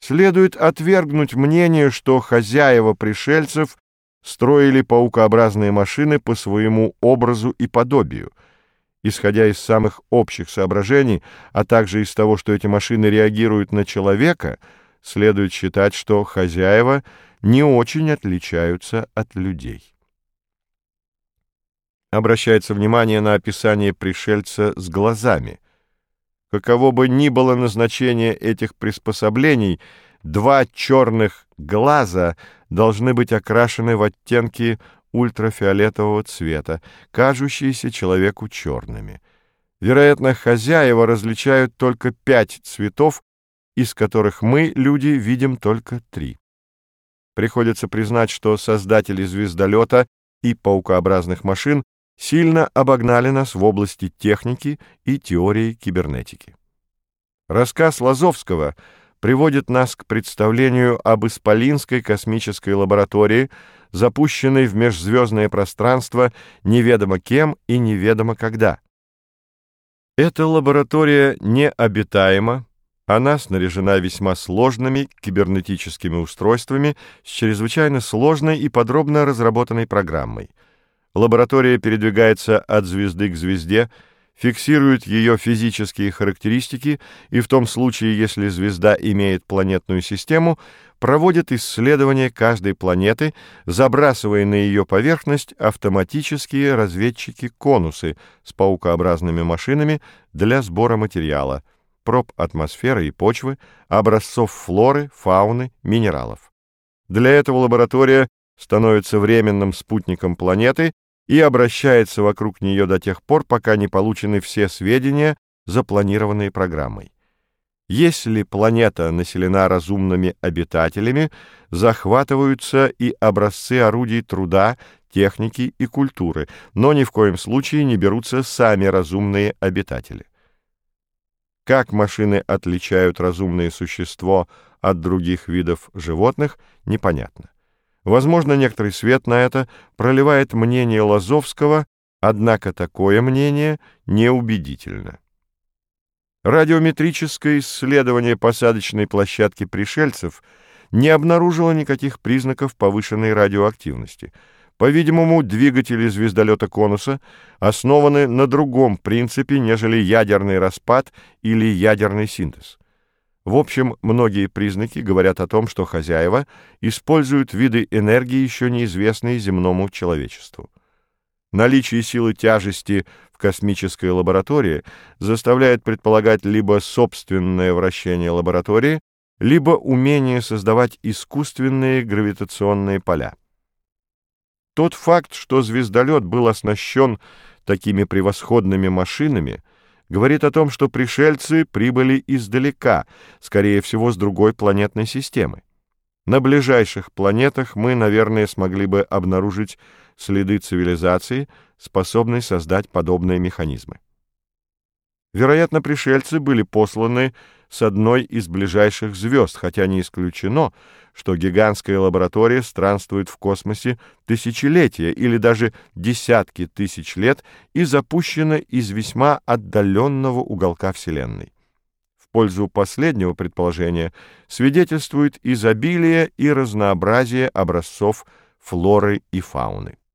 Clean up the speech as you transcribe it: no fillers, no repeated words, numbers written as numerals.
следует отвергнуть мнение, что хозяева пришельцев строили паукообразные машины по своему образу и подобию. Исходя из самых общих соображений, а также из того, что эти машины реагируют на человека, следует считать, что хозяева не очень отличаются от людей. Обращается внимание на описание пришельца с глазами. Каково бы ни было назначение этих приспособлений, два черных глаза должны быть окрашены в оттенки ультрафиолетового цвета, кажущиеся человеку черными. Вероятно, хозяева различают только 5 цветов, из которых мы, люди, видим только 3. Приходится признать, что создатели звездолета и паукообразных машин сильно обогнали нас в области техники и теории кибернетики. Рассказ Лазовского приводит нас к представлению об Исполинской космической лаборатории, запущенной в межзвездное пространство неведомо кем и неведомо когда. Эта лаборатория необитаема, она снаряжена весьма сложными кибернетическими устройствами с чрезвычайно сложной и подробно разработанной программой. Лаборатория передвигается от звезды к звезде, фиксирует ее физические характеристики и в том случае, если звезда имеет планетную систему, проводит исследования каждой планеты, забрасывая на ее поверхность автоматические разведчики-конусы с паукообразными машинами для сбора материала, проб атмосферы и почвы, образцов флоры, фауны, минералов. Для этого лаборатория становится временным спутником планеты и обращается вокруг нее до тех пор, пока не получены все сведения, запланированные программой. Если планета населена разумными обитателями, захватываются и образцы орудий труда, техники и культуры, но ни в коем случае не берутся сами разумные обитатели. Как машины отличают разумное существо от других видов животных, непонятно. Возможно, некоторый свет на это проливает мнение Лазовского, однако такое мнение неубедительно. Радиометрическое исследование посадочной площадки пришельцев не обнаружило никаких признаков повышенной радиоактивности. По-видимому, двигатели звездолета «Конуса» основаны на другом принципе, нежели ядерный распад или ядерный синтез. В общем, многие признаки говорят о том, что хозяева используют виды энергии, еще неизвестные земному человечеству. Наличие силы тяжести в космической лаборатории заставляет предполагать либо собственное вращение лаборатории, либо умение создавать искусственные гравитационные поля. Тот факт, что звездолет был оснащен такими превосходными машинами, говорит о том, что пришельцы прибыли издалека, скорее всего, с другой планетной системы. На ближайших планетах мы, наверное, смогли бы обнаружить следы цивилизации, способной создать подобные механизмы. Вероятно, пришельцы были посланы с одной из ближайших звезд, хотя не исключено, что гигантская лаборатория странствует в космосе тысячелетия или даже десятки тысяч лет и запущена из весьма отдаленного уголка Вселенной. В пользу последнего предположения свидетельствует изобилие и разнообразие образцов флоры и фауны.